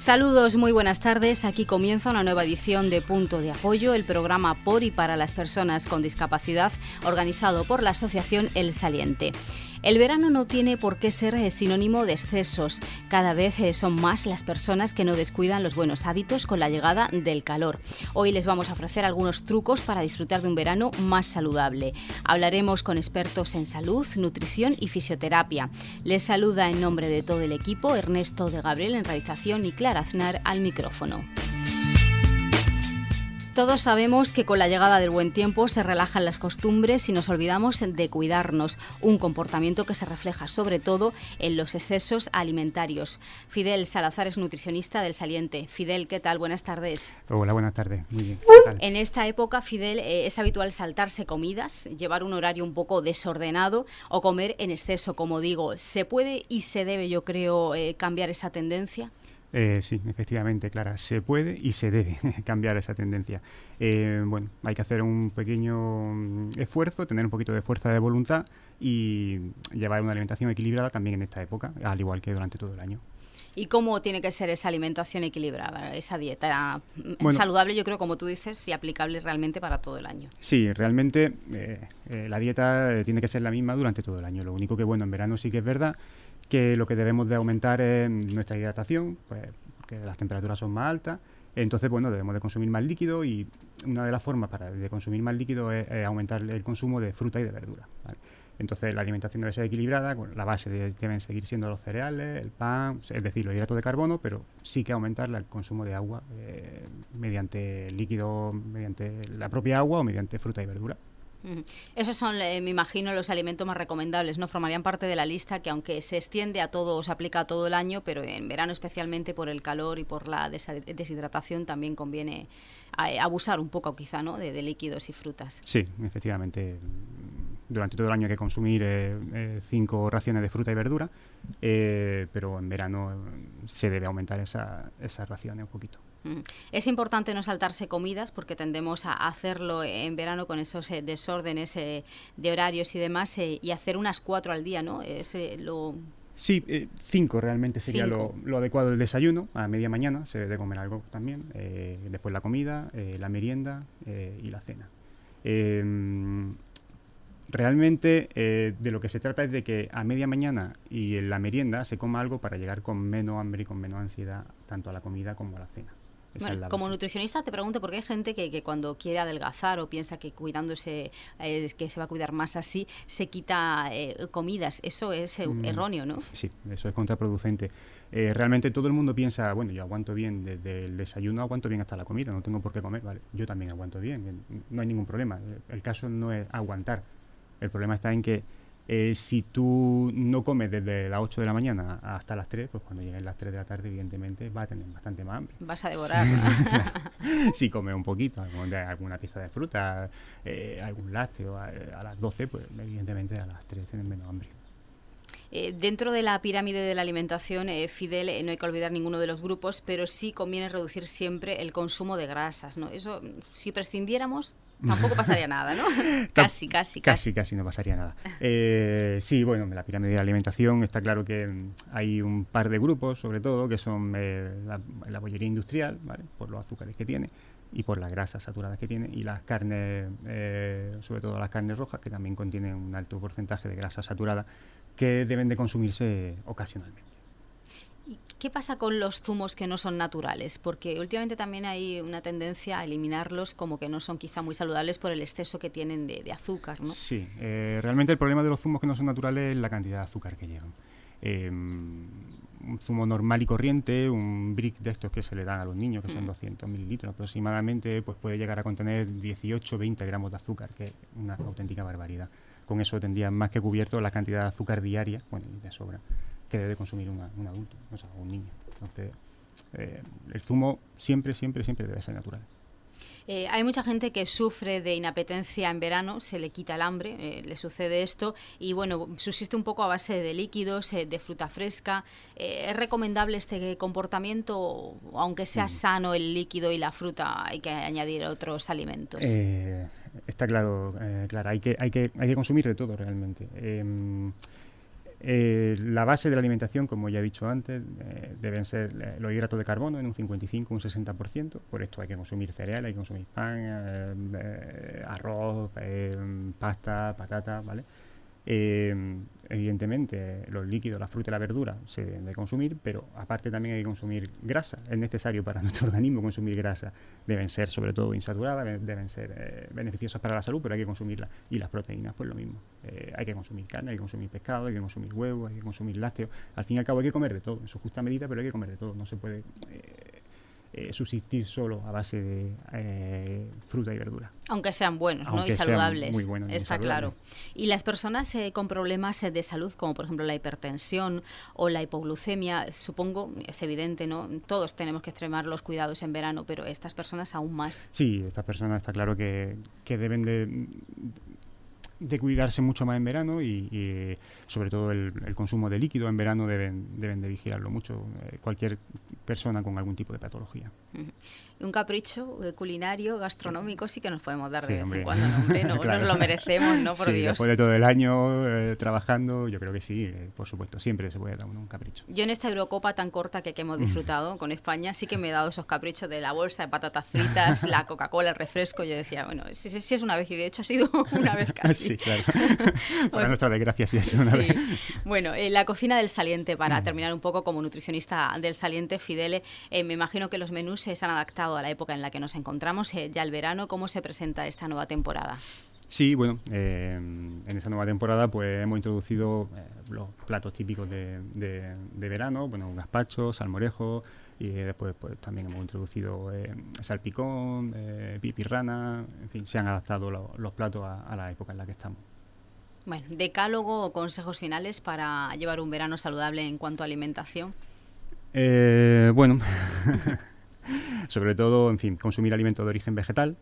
Saludos, muy buenas tardes. Aquí comienza una nueva edición de Punto de Apoyo, el programa por y para las personas con discapacidad, organizado por la asociación El Saliente. El verano no tiene por qué ser sinónimo de excesos. Cada vez son más las personas que no descuidan los buenos hábitos con la llegada del calor. Hoy les vamos a ofrecer algunos trucos para disfrutar de un verano más saludable. Hablaremos con expertos en salud, nutrición y fisioterapia. Les saluda en nombre de todo el equipo Ernesto de Gabriel en realización y Clara Aznar al micrófono. Todos sabemos que con la llegada del buen tiempo se relajan las costumbres y nos olvidamos de cuidarnos, un comportamiento que se refleja sobre todo en los excesos alimentarios. Fidel Salazar es nutricionista del Saliente. Fidel, ¿qué tal? Buenas tardes. Hola, buenas tardes. Muy bien. En esta época, Fidel, es habitual saltarse comidas, llevar un horario un poco desordenado o comer en exceso, como digo. ¿Se puede y se debe, yo creo, cambiar esa tendencia? Sí, efectivamente, Clara, se puede y se debe cambiar esa tendencia. Bueno, hay que hacer un pequeño esfuerzo, tener un poquito de fuerza de voluntad y llevar una alimentación equilibrada también en esta época, al igual que durante todo el año. ¿Y cómo tiene que ser esa alimentación equilibrada, esa dieta saludable, yo creo, como tú dices, y aplicable realmente para todo el año? Sí, realmente la dieta tiene que ser la misma durante todo el año. Lo único que, bueno, en verano sí que es verdad que lo que debemos de aumentar es nuestra hidratación, pues porque las temperaturas son más altas, entonces, bueno, debemos de consumir más líquido y una de las formas de consumir más líquido es aumentar el consumo de fruta y de verdura, ¿vale? Entonces, la alimentación debe ser equilibrada, la base deben seguir siendo los cereales, el pan, es decir, los hidratos de carbono, pero sí que aumentar el consumo de agua mediante líquido, mediante la propia agua o mediante fruta y verdura. Esos son, me imagino, los alimentos más recomendables, ¿no? Formarían parte de la lista que, aunque se extiende a todo, se aplica a todo el año, pero en verano, especialmente por el calor y por la deshidratación, también conviene abusar un poco, quizá, ¿no? de líquidos y frutas. Sí, efectivamente. Durante todo el año hay que consumir 5 raciones de fruta y verdura, pero en verano se debe aumentar esas raciones un poquito. Es importante no saltarse comidas porque tendemos a hacerlo en verano con esos desórdenes de horarios y demás, y hacer unas 4 al día, ¿no? Sí, 5 realmente sería lo adecuado. El desayuno, a media mañana se debe comer algo también, después la comida, la merienda y la cena. Realmente de lo que se trata es de que a media mañana y en la merienda se coma algo para llegar con menos hambre y con menos ansiedad tanto a la comida como a la cena. Bueno, como nutricionista te pregunto, porque hay gente que cuando quiere adelgazar o piensa que cuidándose, que se va a cuidar más así, se quita comidas. Eso es erróneo, ¿no? Sí, eso es contraproducente. Realmente todo el mundo piensa, bueno, yo aguanto bien desde el desayuno, aguanto bien hasta la comida, no tengo por qué comer. Vale, yo también aguanto bien, no hay ningún problema. El caso no es aguantar. El problema está en que si tú no comes desde las 8 de la mañana hasta las 3, pues cuando lleguen las 3 de la tarde, evidentemente, vas a tener bastante más hambre. Vas a devorar. Si comes un poquito, alguna pieza de fruta, algún lácteo, a las 12, pues evidentemente a las 3 tienes menos hambre. Dentro de la pirámide de la alimentación, Fidel, no hay que olvidar ninguno de los grupos, pero sí conviene reducir siempre el consumo de grasas, ¿no? Eso, si prescindiéramos, tampoco pasaría nada, ¿no? Casi no pasaría nada. Sí, bueno, en la pirámide de la alimentación está claro que hay un par de grupos, sobre todo, que son la bollería industrial, ¿vale? Por los azúcares que tiene y por las grasas saturadas que tiene, y las carnes, sobre todo las carnes rojas, que también contienen un alto porcentaje de grasa saturada, que deben de consumirse ocasionalmente. ¿Y qué pasa con los zumos que no son naturales? Porque últimamente también hay una tendencia a eliminarlos, como que no son quizá muy saludables por el exceso que tienen de azúcar, ¿no? Sí, realmente el problema de los zumos que no son naturales es la cantidad de azúcar que llevan. Un zumo normal y corriente, un brick de estos que se le dan a los niños, que son 200 mililitros aproximadamente, pues puede llegar a contener 18-20 gramos de azúcar, que es una auténtica barbaridad. Con eso tendrían más que cubierto la cantidad de azúcar diaria, bueno, y de sobra, que debe consumir un adulto, o sea, un niño. Entonces, el zumo siempre debe ser natural. Hay mucha gente que sufre de inapetencia en verano, se le quita el hambre, le sucede esto, y bueno, subsiste un poco a base de líquidos, de fruta fresca. ¿Es recomendable este comportamiento? Aunque sea sano el líquido y la fruta, hay que añadir otros alimentos. Está claro, Clara, hay que consumir de todo realmente. La base de la alimentación, como ya he dicho antes, deben ser los hidratos de carbono en un 55 un 60%. Por esto hay que consumir cereal, hay que consumir pan, arroz, pasta, patata, ¿vale? Evidentemente, los líquidos, la fruta y la verdura se deben de consumir, pero aparte también hay que consumir grasa. Es necesario para nuestro organismo consumir grasa. Deben ser, sobre todo, insaturadas, deben ser beneficiosas para la salud, pero hay que consumirlas. Y las proteínas, pues lo mismo. Hay que consumir carne, hay que consumir pescado, hay que consumir huevos, hay que consumir lácteos. Al fin y al cabo hay que comer de todo, en su justa medida, pero hay que comer de todo. No se puede subsistir solo a base de fruta y verdura. Aunque sean buenos, ¿no? Y saludables. Muy buenos, está claro. Y las personas con problemas de salud, como por ejemplo la hipertensión o la hipoglucemia, supongo, es evidente, ¿no? Todos tenemos que extremar los cuidados en verano, pero estas personas aún más. Sí, estas personas está claro que deben de cuidarse mucho más en verano y sobre todo el consumo de líquido en verano deben de vigilarlo mucho, cualquier persona con algún tipo de patología. Un capricho culinario, gastronómico sí que nos podemos dar de vez en cuando, ¿no? Hombre, no, claro. Nos lo merecemos, ¿no? Por Dios. Después de todo el año trabajando, yo creo que sí, por supuesto, siempre se puede dar un capricho. Yo en esta Eurocopa tan corta que hemos disfrutado con España sí que me he dado esos caprichos de la bolsa de patatas fritas, la Coca-Cola, el refresco. Yo decía, bueno, si es una vez, y de hecho ha sido una vez casi. Sí, claro. Para nuestra desgracia sí ha sido una vez. Bueno, la cocina del Saliente, para terminar un poco como nutricionista del Saliente, Fidele, me imagino que los menús se han adaptado a la época en la que nos encontramos, ya el verano. ¿Cómo se presenta esta nueva temporada? Sí, bueno, en esta nueva temporada pues hemos introducido los platos típicos de verano, bueno, un gazpacho, salmorejo, y después pues también hemos introducido salpicón, pipirrana, en fin, se han adaptado los platos a la época en la que estamos. Bueno, decálogo o consejos finales para llevar un verano saludable en cuanto a alimentación. Bueno, sobre todo, en fin, consumir alimentos de origen vegetal.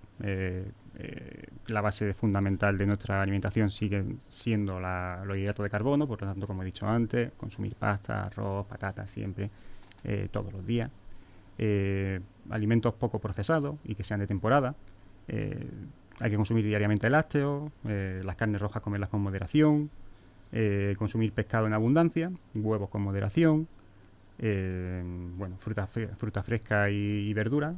La base fundamental de nuestra alimentación sigue siendo los hidratos de carbono, por lo tanto, como he dicho antes, consumir pasta, arroz, patatas siempre, todos los días. Alimentos poco procesados y que sean de temporada. Hay que consumir diariamente lácteos, las carnes rojas comerlas con moderación, consumir pescado en abundancia, huevos con moderación, bueno, fruta fresca y verdura,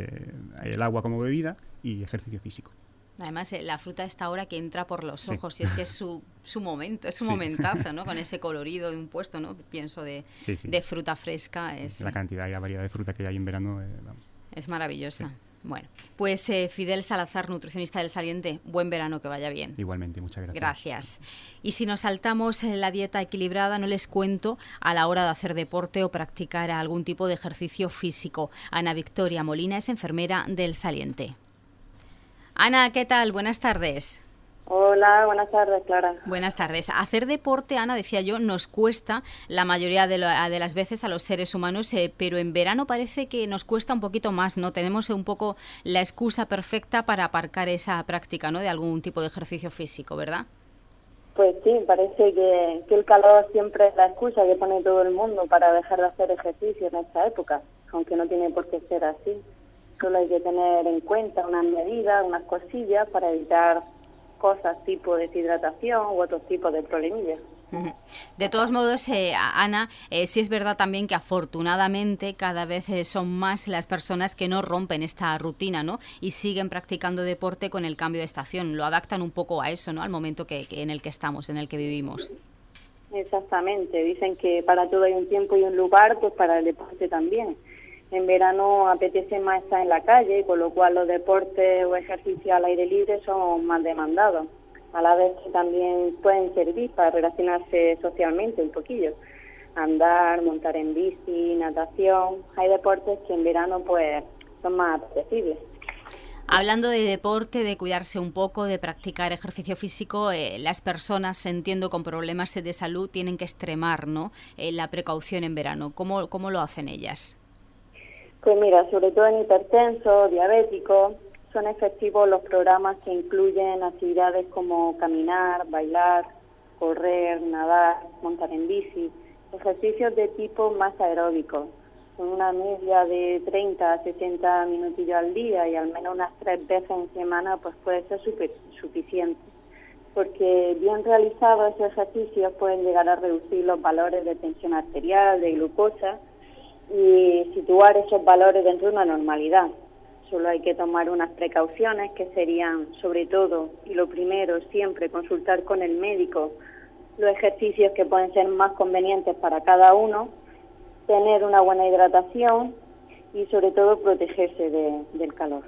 el agua como bebida y ejercicio físico. Además, la fruta a esta hora que entra por los ojos, y es que es su momento, es un momentazo, ¿no? Con ese colorido de un puesto, ¿no? Pienso de fruta fresca. La cantidad y la variedad de fruta que hay en verano es maravillosa. Sí. Bueno, pues Fidel Salazar, nutricionista del Saliente, buen verano, que vaya bien. Igualmente, muchas gracias. Gracias. Y si nos saltamos la dieta equilibrada, no les cuento a la hora de hacer deporte o practicar algún tipo de ejercicio físico. Ana Victoria Molina es enfermera del Saliente. Ana, ¿qué tal? Buenas tardes. Hola, buenas tardes, Clara. Buenas tardes. Hacer deporte, Ana, decía yo, nos cuesta la mayoría de las veces a los seres humanos, pero en verano parece que nos cuesta un poquito más, ¿no? Tenemos un poco la excusa perfecta para aparcar esa práctica, ¿no? De algún tipo de ejercicio físico, ¿verdad? Pues sí, parece que el calor siempre es la excusa que pone todo el mundo para dejar de hacer ejercicio en esta época, aunque no tiene por qué ser así. Solo hay que tener en cuenta unas medidas, unas cosillas para evitar cosas tipo deshidratación u otros tipos de problemillas. De todos modos, Ana, sí es verdad también que afortunadamente cada vez son más las personas que no rompen esta rutina, ¿no? Y siguen practicando deporte con el cambio de estación, lo adaptan un poco a eso, ¿no? Al momento en el que estamos, en el que vivimos. Exactamente, dicen que para todo hay un tiempo y un lugar, pues para el deporte también. En verano apetece más estar en la calle, con lo cual los deportes o ejercicios al aire libre son más demandados. A la vez que también pueden servir para relacionarse socialmente un poquillo. Andar, montar en bici, natación. Hay deportes que en verano pues son más apetecibles. Hablando de deporte, de cuidarse un poco, de practicar ejercicio físico, las personas, entiendo, con problemas de salud tienen que extremar, ¿no? La precaución en verano. ¿Cómo lo hacen ellas? Pues mira, sobre todo en hipertensos, diabéticos, son efectivos los programas que incluyen actividades como caminar, bailar, correr, nadar, montar en bici, ejercicios de tipo más aeróbicos, con una media de 30 a 60 minutillos al día y al menos unas 3 veces en semana, pues puede ser suficiente. porque bien realizados esos ejercicios pueden llegar a reducir los valores de tensión arterial, de glucosa y situar esos valores dentro de una normalidad. Solo hay que tomar unas precauciones que serían, sobre todo, y lo primero, siempre consultar con el médico los ejercicios que pueden ser más convenientes para cada uno, tener una buena hidratación y sobre todo protegerse del calor.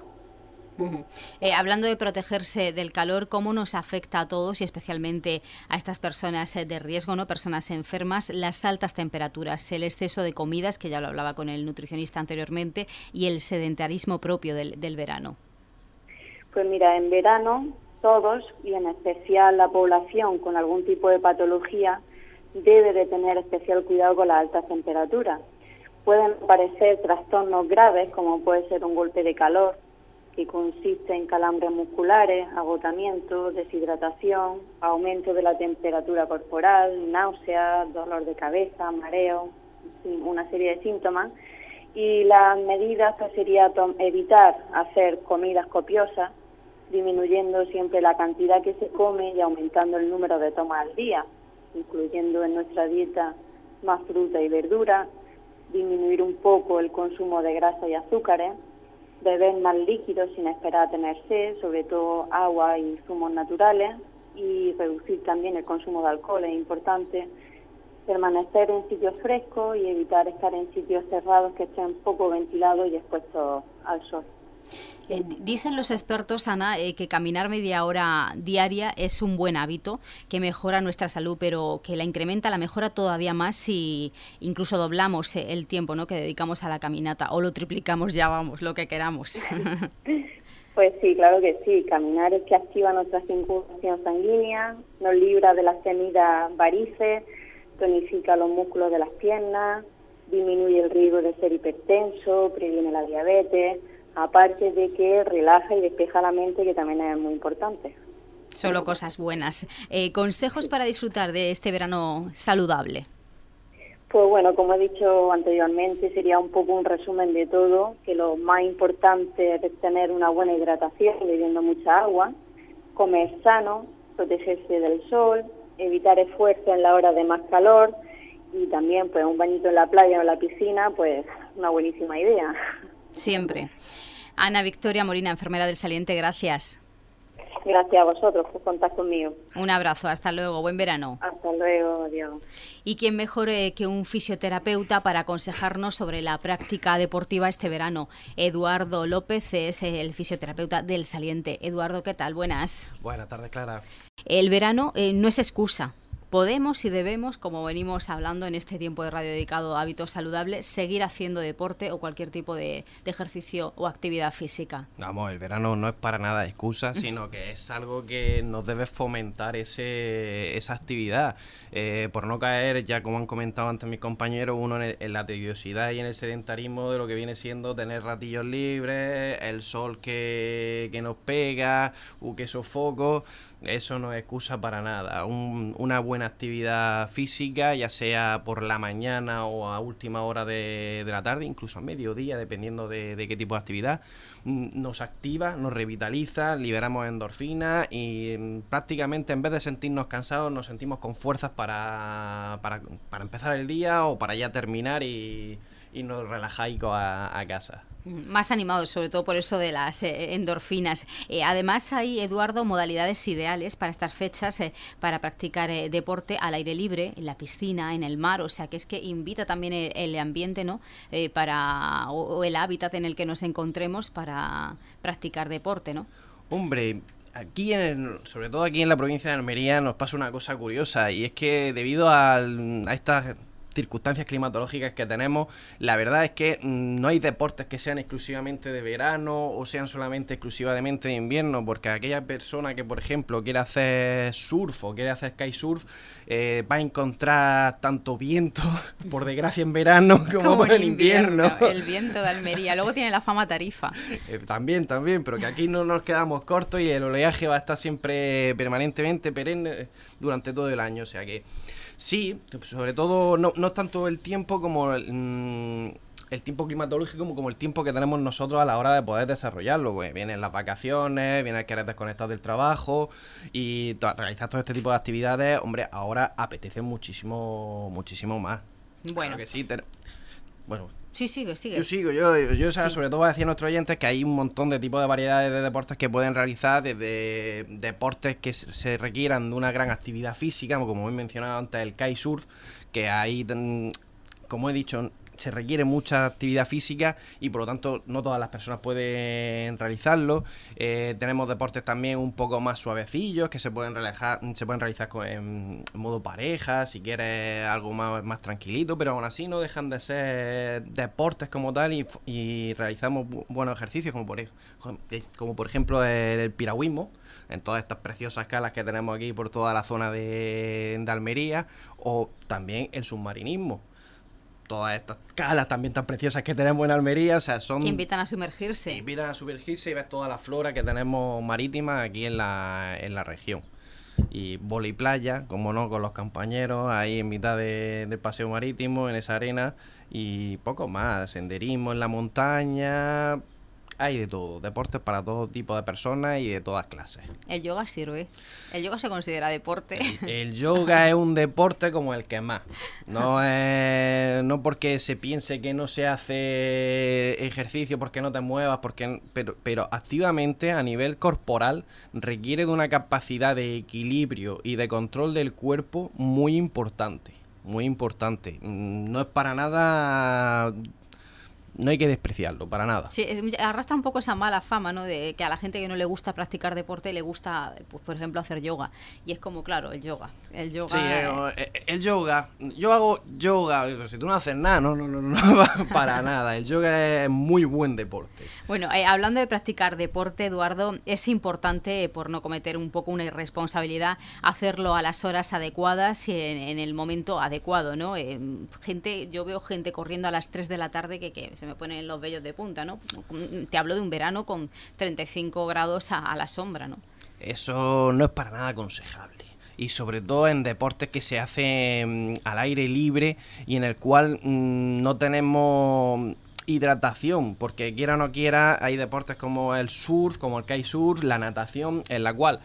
Hablando de protegerse del calor, ¿cómo nos afecta a todos y especialmente a estas personas de riesgo, ¿no? Personas enfermas, las altas temperaturas, el exceso de comidas, que ya lo hablaba con el nutricionista anteriormente, y el sedentarismo propio del verano? Pues mira, en verano todos, y en especial la población con algún tipo de patología, debe de tener especial cuidado con las altas temperaturas. Pueden aparecer trastornos graves, como puede ser un golpe de calor, que consiste en calambres musculares, agotamiento, deshidratación, aumento de la temperatura corporal, náuseas, dolor de cabeza, mareo, en fin, una serie de síntomas. Y las medidas pues sería evitar hacer comidas copiosas, disminuyendo siempre la cantidad que se come y aumentando el número de tomas al día, incluyendo en nuestra dieta más fruta y verdura, disminuir un poco el consumo de grasa y azúcares, beber más líquidos sin esperar a tener sed, sobre todo agua y zumos naturales, y reducir también el consumo de alcohol. Es importante permanecer en sitios frescos y evitar estar en sitios cerrados que estén poco ventilados y expuestos al sol. Dicen los expertos, Ana, que caminar media hora diaria es un buen hábito que mejora nuestra salud, pero que la incrementa, la mejora todavía más si incluso doblamos el tiempo, ¿no?, que dedicamos a la caminata, o lo triplicamos, ya vamos, lo que queramos. Pues sí, claro que sí. Caminar es que activa nuestra circulación sanguínea, nos libra de las temidas varices, tonifica los músculos de las piernas, disminuye el riesgo de ser hipertenso, previene la diabetes, aparte de que relaja y despeja la mente, que también es muy importante. Solo cosas buenas. ¿Consejos para disfrutar de este verano saludable? Pues bueno, como he dicho anteriormente, sería un poco un resumen de todo, que lo más importante es tener una buena hidratación, bebiendo mucha agua, comer sano, protegerse del sol, evitar esfuerzo en la hora de más calor y también pues un bañito en la playa o en la piscina, pues una buenísima idea. Siempre. Ana Victoria Molina, enfermera del Saliente, gracias. Gracias a vosotros por contar conmigo. Un abrazo, hasta luego, buen verano. Hasta luego, adiós. ¿Y quién mejor que un fisioterapeuta para aconsejarnos sobre la práctica deportiva este verano? Eduardo López es el fisioterapeuta del Saliente. Eduardo, ¿qué tal? Buenas. Buenas tardes, Clara. El verano no es excusa. Podemos y debemos, como venimos hablando en este tiempo de radio dedicado a hábitos saludables, seguir haciendo deporte o cualquier tipo de ejercicio o actividad física. Vamos, el verano no es para nada excusa, sino que es algo que nos debe fomentar esa actividad. Por no caer, ya como han comentado antes mis compañeros, uno en la tediosidad y en el sedentarismo de lo que viene siendo tener ratillos libres, el sol que nos pega, que sofoco. Eso no es excusa para nada. Una buena actividad física, ya sea por la mañana o a última hora de la tarde, incluso a mediodía, dependiendo de qué tipo de actividad, nos activa, nos revitaliza, liberamos endorfinas y prácticamente en vez de sentirnos cansados nos sentimos con fuerzas para empezar el día o para ya terminar y nos relajáis a casa. Más animados, sobre todo por eso de las endorfinas. Además hay, Eduardo, modalidades ideales para estas fechas para practicar deporte al aire libre, en la piscina, en el mar, o sea que es que invita también el ambiente, ¿no?, o el hábitat en el que nos encontremos para practicar deporte, ¿no? Hombre, aquí sobre todo aquí en la provincia de Almería nos pasa una cosa curiosa, y es que debido a estas circunstancias climatológicas que tenemos, la verdad es que no hay deportes que sean exclusivamente de verano o sean solamente exclusivamente de invierno, porque aquella persona que, por ejemplo, quiere hacer surf o quiere hacer kitesurf, va a encontrar tanto viento, por desgracia, en verano como en invierno. El viento de Almería. Luego tiene la fama Tarifa. También, pero que aquí no nos quedamos cortos y el oleaje va a estar siempre permanentemente perenne durante todo el año, o sea que sí, sobre todo no es tanto el tiempo como el tiempo climatológico como el tiempo que tenemos nosotros a la hora de poder desarrollarlo. Pues vienen las vacaciones, viene el querer desconectar del trabajo y realizar todo este tipo de actividades, hombre, ahora apetece muchísimo más. Bueno. Claro que sí, bueno. Sí, sigue. Yo o sea, Sí. sobre todo voy a decir a nuestros oyentes que hay un montón de tipos de variedades de deportes que pueden realizar, desde deportes que se requieran de una gran actividad física, como he mencionado antes, el kitesurf, que ahí, como he dicho, se requiere mucha actividad física y por lo tanto no todas las personas pueden realizarlo. Tenemos deportes también un poco más suavecillos que se pueden realizar en modo pareja, si quieres algo más tranquilito, pero aún así no dejan de ser deportes como tal y realizamos buenos ejercicios como por ejemplo el piragüismo en todas estas preciosas calas que tenemos aquí por toda la zona de Almería, o también el submarinismo. Todas estas calas también tan preciosas que tenemos en Almería, o sea, son... Que invitan a sumergirse. Invitan a sumergirse y ves toda la flora que tenemos marítima aquí en la región. Y vóley playa, como no, con los compañeros, ahí en mitad de paseo marítimo, en esa arena, y poco más, senderismo en la montaña... Hay de todo, deportes para todo tipo de personas y de todas clases. ¿El yoga sirve? ¿El yoga se considera deporte? El yoga es un deporte como el que más. No porque se piense que no se hace ejercicio, porque no te muevas, pero activamente a nivel corporal requiere de una capacidad de equilibrio y de control del cuerpo muy importante. Muy importante. No es para nada... No hay que despreciarlo, para nada. Sí, arrastra un poco esa mala fama, ¿no? De que a la gente que no le gusta practicar deporte le gusta, pues, por ejemplo, hacer yoga. Y es como, claro, el yoga. Sí, el yoga. Yo hago yoga, pero si tú no haces nada, no, para nada. El yoga es muy buen deporte. Bueno, hablando de practicar deporte, Eduardo, es importante, por no cometer un poco una irresponsabilidad, hacerlo a las horas adecuadas y en el momento adecuado, ¿no? Yo veo gente corriendo a las 3 de la tarde que se me ponen los vellos de punta, ¿no? Te hablo de un verano con 35 grados a la sombra, ¿no? Eso no es para nada aconsejable. Y sobre todo en deportes que se hacen al aire libre y en el cual no tenemos hidratación, porque quiera o no quiera, hay deportes como el surf, como el kitesurf, la natación, en la cual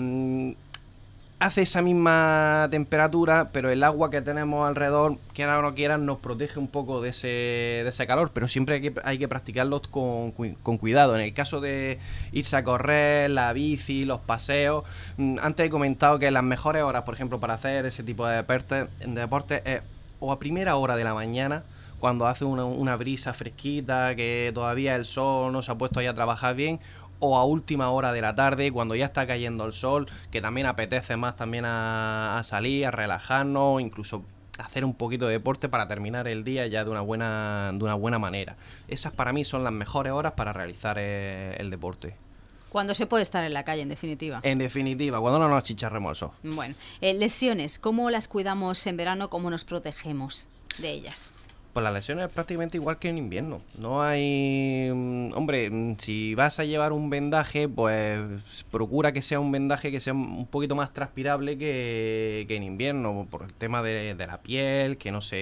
hace esa misma temperatura, pero el agua que tenemos alrededor, quiera o no quiera, nos protege un poco de ese calor, pero siempre hay que practicarlos con cuidado. En el caso de irse a correr, la bici, los paseos, antes he comentado que las mejores horas, por ejemplo, para hacer ese tipo de deportes es o a primera hora de la mañana, cuando hace una brisa fresquita, que todavía el sol no se ha puesto ahí a trabajar bien, o a última hora de la tarde, cuando ya está cayendo el sol, que también apetece más también a salir, a relajarnos, incluso hacer un poquito de deporte para terminar el día ya de una buena manera. Esas para mí son las mejores horas para realizar el deporte. Cuando se puede estar en la calle, en definitiva. En definitiva, cuando no nos achicharremos el sol. Bueno, lesiones, ¿cómo las cuidamos en verano? ¿Cómo nos protegemos de ellas? Pues las lesiones es prácticamente igual que en invierno. No hay... Hombre, si vas a llevar un vendaje, pues procura que sea un vendaje que sea un poquito más transpirable que en invierno, por el tema de la piel, que no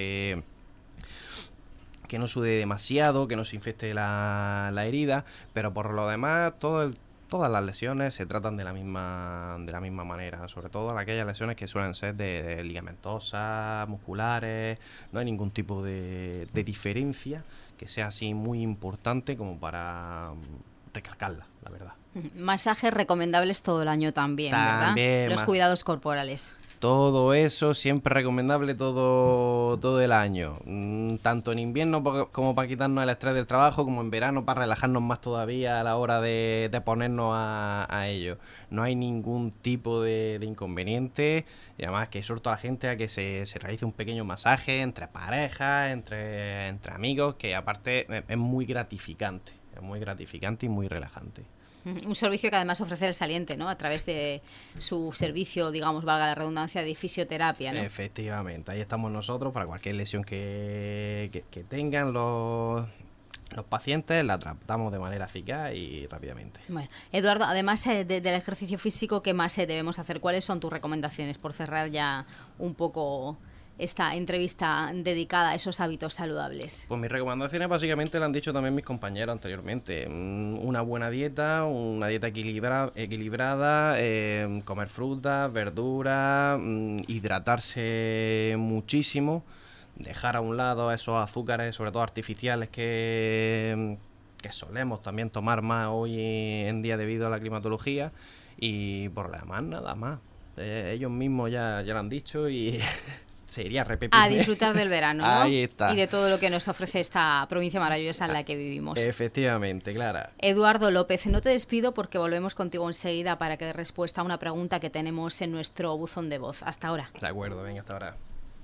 sude demasiado, que no se infecte la herida, pero por lo demás todas las lesiones se tratan de la misma manera, sobre todo aquellas lesiones que suelen ser de ligamentosas, musculares. No hay ningún tipo de diferencia que sea así muy importante como para recalcarla, la verdad. Masajes recomendables todo el año también, ¿verdad? Los cuidados corporales. Todo eso siempre recomendable todo el año, tanto en invierno como para quitarnos el estrés del trabajo, como en verano para relajarnos más todavía a la hora de ponernos a ello. No hay ningún tipo de inconveniente, y además que exhorto a la gente a que se realice un pequeño masaje entre parejas, entre amigos, que aparte es muy gratificante y muy relajante. Un servicio que además ofrece el Saliente, ¿no? A través de su servicio, digamos, valga la redundancia, de fisioterapia, ¿no? Efectivamente, ahí estamos nosotros para cualquier lesión que tengan los pacientes, la tratamos de manera eficaz y rápidamente. Bueno, Eduardo, además del ejercicio físico, ¿qué más debemos hacer? ¿Cuáles son tus recomendaciones? Por cerrar ya un poco esta entrevista dedicada a esos hábitos saludables? Pues mis recomendaciones básicamente lo han dicho también mis compañeros anteriormente. Una buena dieta, equilibrada, comer frutas, verduras, hidratarse muchísimo, dejar a un lado esos azúcares, sobre todo artificiales, que solemos también tomar más hoy en día debido a la climatología, y por lo demás nada más. Ellos mismos ya lo han dicho y se iría a repetir. A disfrutar del verano, ¿no? Ahí está. Y de todo lo que nos ofrece esta provincia maravillosa en la que vivimos. Efectivamente, Clara. Eduardo López, no te despido porque volvemos contigo enseguida para que des respuesta a una pregunta que tenemos en nuestro buzón de voz. Hasta ahora. De acuerdo, venga, hasta ahora.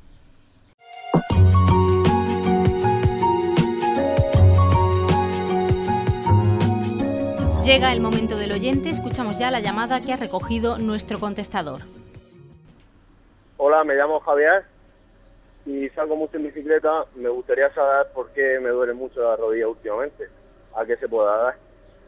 Llega el momento del oyente, escuchamos ya la llamada que ha recogido nuestro contestador. Hola, me llamo Javier y salgo mucho en bicicleta. Me gustaría saber por qué me duele mucho la rodilla últimamente. ¿A qué se puede dar?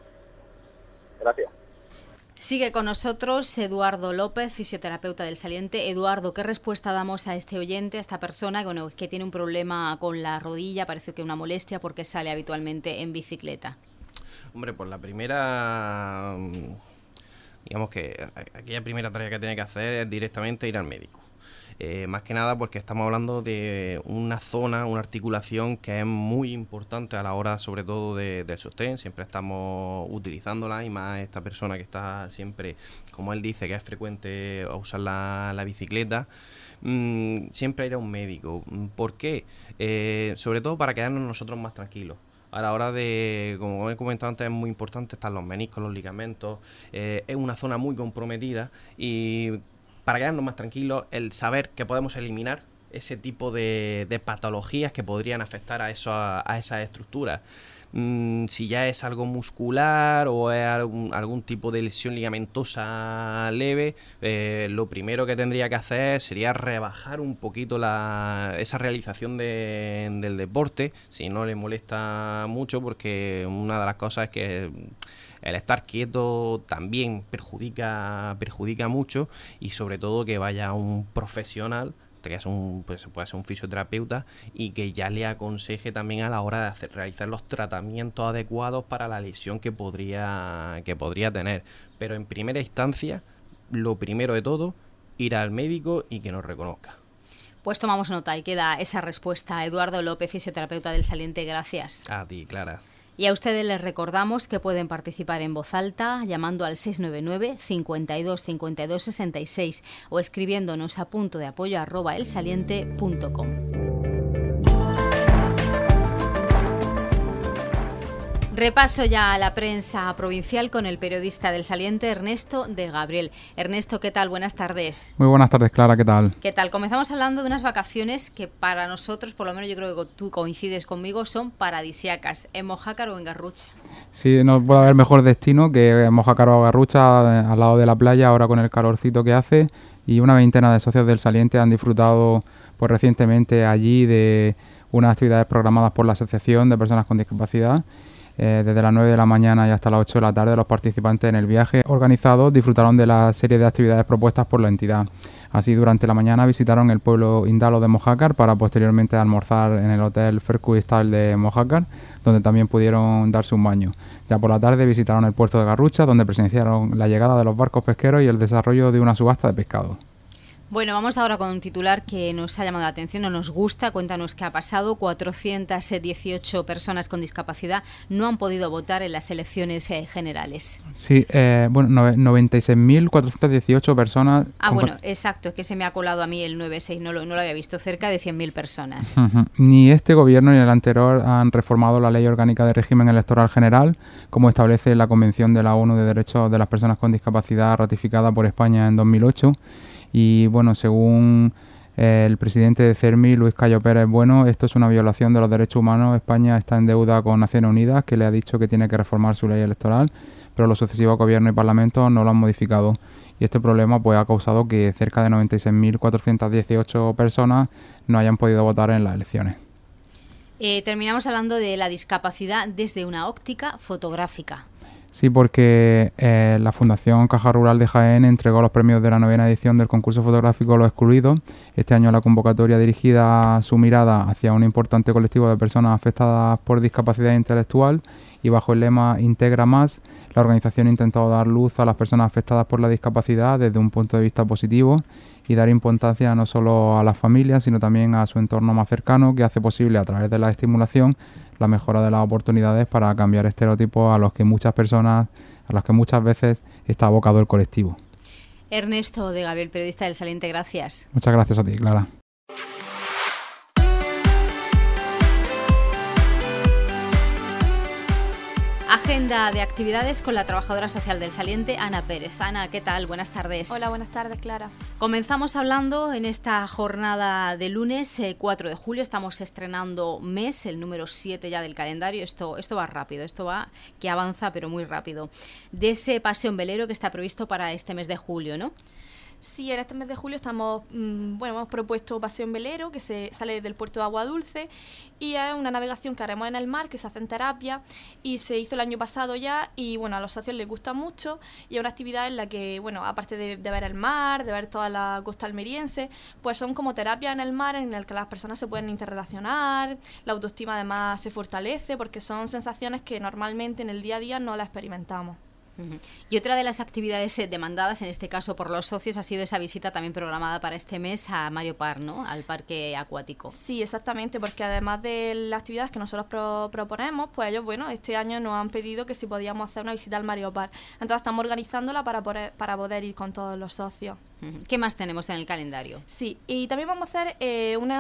Gracias. Sigue con nosotros Eduardo López, fisioterapeuta del Saliente. Eduardo, ¿qué respuesta damos a este oyente, a esta persona que tiene un problema con la rodilla, parece que una molestia porque sale habitualmente en bicicleta? Hombre, pues la primera, digamos que aquella primera tarea que tiene que hacer es directamente ir al médico. Más que nada porque estamos hablando de una zona, una articulación que es muy importante a la hora sobre todo del sostén. Siempre estamos utilizándola, y más esta persona que está siempre, como él dice, que es frecuente a usar la bicicleta. Siempre ir a un médico. ¿Por qué? Sobre todo para quedarnos nosotros más tranquilos. A la hora de, como he comentado antes, es muy importante, están los meniscos, los ligamentos, es una zona muy comprometida, y para quedarnos más tranquilos, el saber que podemos eliminar ese tipo de patologías que podrían afectar a esas estructuras. Si ya es algo muscular o es algún tipo de lesión ligamentosa leve, lo primero que tendría que hacer sería rebajar un poquito esa realización del deporte, si no le molesta mucho, porque una de las cosas es que el estar quieto también perjudica mucho, y sobre todo que vaya un profesional, que puede ser un fisioterapeuta, y que ya le aconseje también a la hora de realizar los tratamientos adecuados para la lesión que podría tener. Pero en primera instancia, lo primero de todo, ir al médico y que nos reconozca. Pues tomamos nota y queda esa respuesta. Eduardo López, fisioterapeuta del Saliente, gracias. A ti, Clara. Y a ustedes les recordamos que pueden participar en voz alta llamando al 699 52 52 66 o escribiéndonos a puntodeapoyo@elsaliente.com. Repaso ya a la prensa provincial con el periodista del Saliente, Ernesto de Gabriel. Ernesto, ¿qué tal? Buenas tardes. Muy buenas tardes, Clara, ¿qué tal? ¿Qué tal? Comenzamos hablando de unas vacaciones que para nosotros, por lo menos yo creo que tú coincides conmigo, son paradisíacas, en Mojácar o en Garrucha. Sí, no puede haber mejor destino que Mojácar o Garrucha, al lado de la playa, ahora con el calorcito que hace, y una veintena de socios del Saliente han disfrutado pues recientemente allí de unas actividades programadas por la Asociación de Personas con Discapacidad. Desde las 9 de la mañana y hasta las 8 de la tarde, los participantes en el viaje organizado disfrutaron de la serie de actividades propuestas por la entidad. Así, durante la mañana visitaron el pueblo indalo de Mojácar para posteriormente almorzar en el Hotel Fercuistal de Mojácar, donde también pudieron darse un baño. Ya por la tarde visitaron el puerto de Garrucha, donde presenciaron la llegada de los barcos pesqueros y el desarrollo de una subasta de pescado. Bueno, vamos ahora con un titular que nos ha llamado la atención, no nos gusta. Cuéntanos qué ha pasado. 418 personas con discapacidad no han podido votar en las elecciones generales. Sí, 96.418 personas... Bueno, exacto, es que se me ha colado a mí el 96, no lo había visto, cerca de 100.000 personas. Ni este gobierno ni el anterior han reformado la Ley Orgánica de Régimen Electoral General, como establece la Convención de la ONU de Derechos de las Personas con Discapacidad, ratificada por España en 2008. Y bueno, según el presidente de CERMI, Luis Cayo Pérez Bueno, esto es una violación de los derechos humanos. España está en deuda con Naciones Unidas, que le ha dicho que tiene que reformar su ley electoral, pero los sucesivos gobiernos y parlamentos no lo han modificado. Y este problema pues ha causado que cerca de 96.418 personas no hayan podido votar en las elecciones. Terminamos hablando de la discapacidad desde una óptica fotográfica. Sí, porque la Fundación Caja Rural de Jaén entregó los premios de la 9ª edición del concurso fotográfico Los Excluidos. Este año la convocatoria dirigida su mirada hacia un importante colectivo de personas afectadas por discapacidad intelectual, y bajo el lema Integra Más, la organización ha intentado dar luz a las personas afectadas por la discapacidad desde un punto de vista positivo y dar importancia no solo a las familias, sino también a su entorno más cercano, que hace posible, a través de la estimulación, la mejora de las oportunidades para cambiar estereotipos a los que muchas veces está abocado el colectivo. Ernesto de Gabriel, periodista del Saliente, gracias. Muchas gracias a ti, Clara. Agenda de actividades con la trabajadora social del Saliente, Ana Pérez. Ana, ¿qué tal? Buenas tardes. Hola, buenas tardes, Clara. Comenzamos hablando en esta jornada de lunes 4 de julio. Estamos estrenando mes, el número 7 ya del calendario. Esto va rápido, esto va que avanza, pero muy rápido. De ese paseo en velero que está previsto para este mes de julio, ¿no? Sí, en este mes de julio hemos propuesto paseo en velero que se sale del puerto de Agua Dulce, y es una navegación que haremos en el mar, que se hace en terapia, y se hizo el año pasado ya, y bueno, a los socios les gusta mucho, y es una actividad en la que, bueno, aparte de ver el mar, de ver toda la costa almeriense, pues son como terapias en el mar en el que las personas se pueden interrelacionar, la autoestima además se fortalece, porque son sensaciones que normalmente en el día a día no las experimentamos. Y otra de las actividades demandadas, en este caso por los socios, ha sido esa visita también programada para este mes a Mario Par, ¿no? Al parque acuático. Sí, exactamente, porque además de las actividades que nosotros proponemos, pues ellos, bueno, este año nos han pedido que si podíamos hacer una visita al Mario Par. Entonces estamos organizándola para poder ir con todos los socios. ¿Qué más tenemos en el calendario? Sí, y también vamos a hacer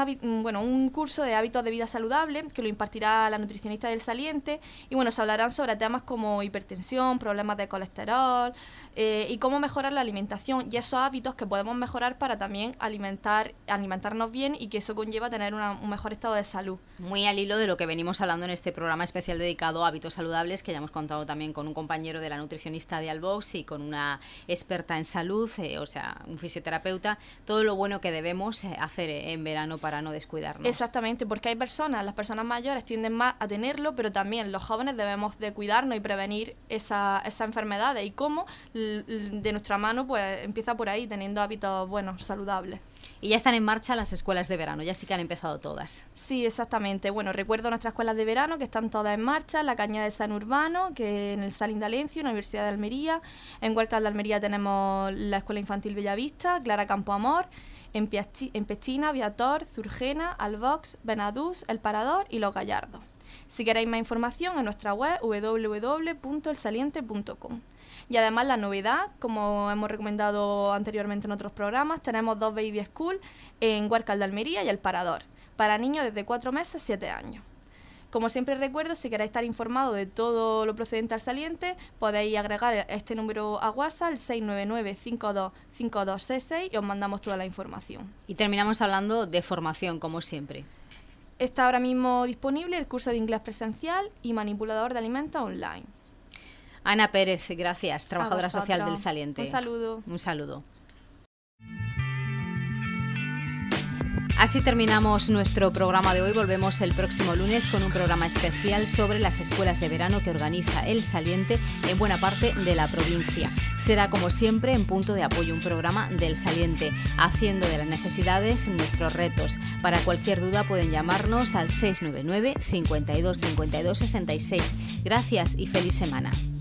un curso de hábitos de vida saludable que lo impartirá la nutricionista del Saliente, y bueno, se hablarán sobre temas como hipertensión, problemas de colesterol y cómo mejorar la alimentación y esos hábitos que podemos mejorar para también alimentarnos bien, y que eso conlleva tener un mejor estado de salud. Muy al hilo de lo que venimos hablando en este programa especial dedicado a hábitos saludables, que ya hemos contado también con un compañero de la nutricionista de Albox y con una experta en salud, un fisioterapeuta, todo lo bueno que debemos hacer en verano para no descuidarnos. Exactamente, porque hay las personas mayores tienden más a tenerlo, pero también los jóvenes debemos de cuidarnos y prevenir esas enfermedades, y cómo de nuestra mano pues empieza por ahí, teniendo hábitos buenos, saludables. Y ya están en marcha las escuelas de verano, ya sí que han empezado todas. Sí, exactamente. Bueno, recuerdo nuestras escuelas de verano que están todas en marcha: la Cañada de San Urbano, que en el Salín de Alencio, en la Universidad de Almería. En Huércal de Almería tenemos la Escuela Infantil Bellavista, Clara Campoamor. En Pechina, Viator, Zurgena, Albox, Benadús, El Parador y Los Gallardos. Si queréis más información, en nuestra web www.elsaliente.com. Y además, la novedad, como hemos recomendado anteriormente en otros programas, tenemos 2 baby school en Huércal de Almería y El Parador, para niños desde 4 meses a 7 años. Como siempre recuerdo, si queréis estar informados de todo lo procedente al Saliente, podéis agregar este número a WhatsApp, el 699-525266, y os mandamos toda la información. Y terminamos hablando de formación, como siempre. Está ahora mismo disponible el curso de inglés presencial y manipulador de alimentos online. Ana Pérez, gracias, trabajadora social del Saliente. Un saludo. Un saludo. Así terminamos nuestro programa de hoy. Volvemos el próximo lunes con un programa especial sobre las escuelas de verano que organiza el Saliente en buena parte de la provincia. Será, como siempre, en Punto de Apoyo, un programa del Saliente, haciendo de las necesidades nuestros retos. Para cualquier duda pueden llamarnos al 699 52 52 66. Gracias y feliz semana.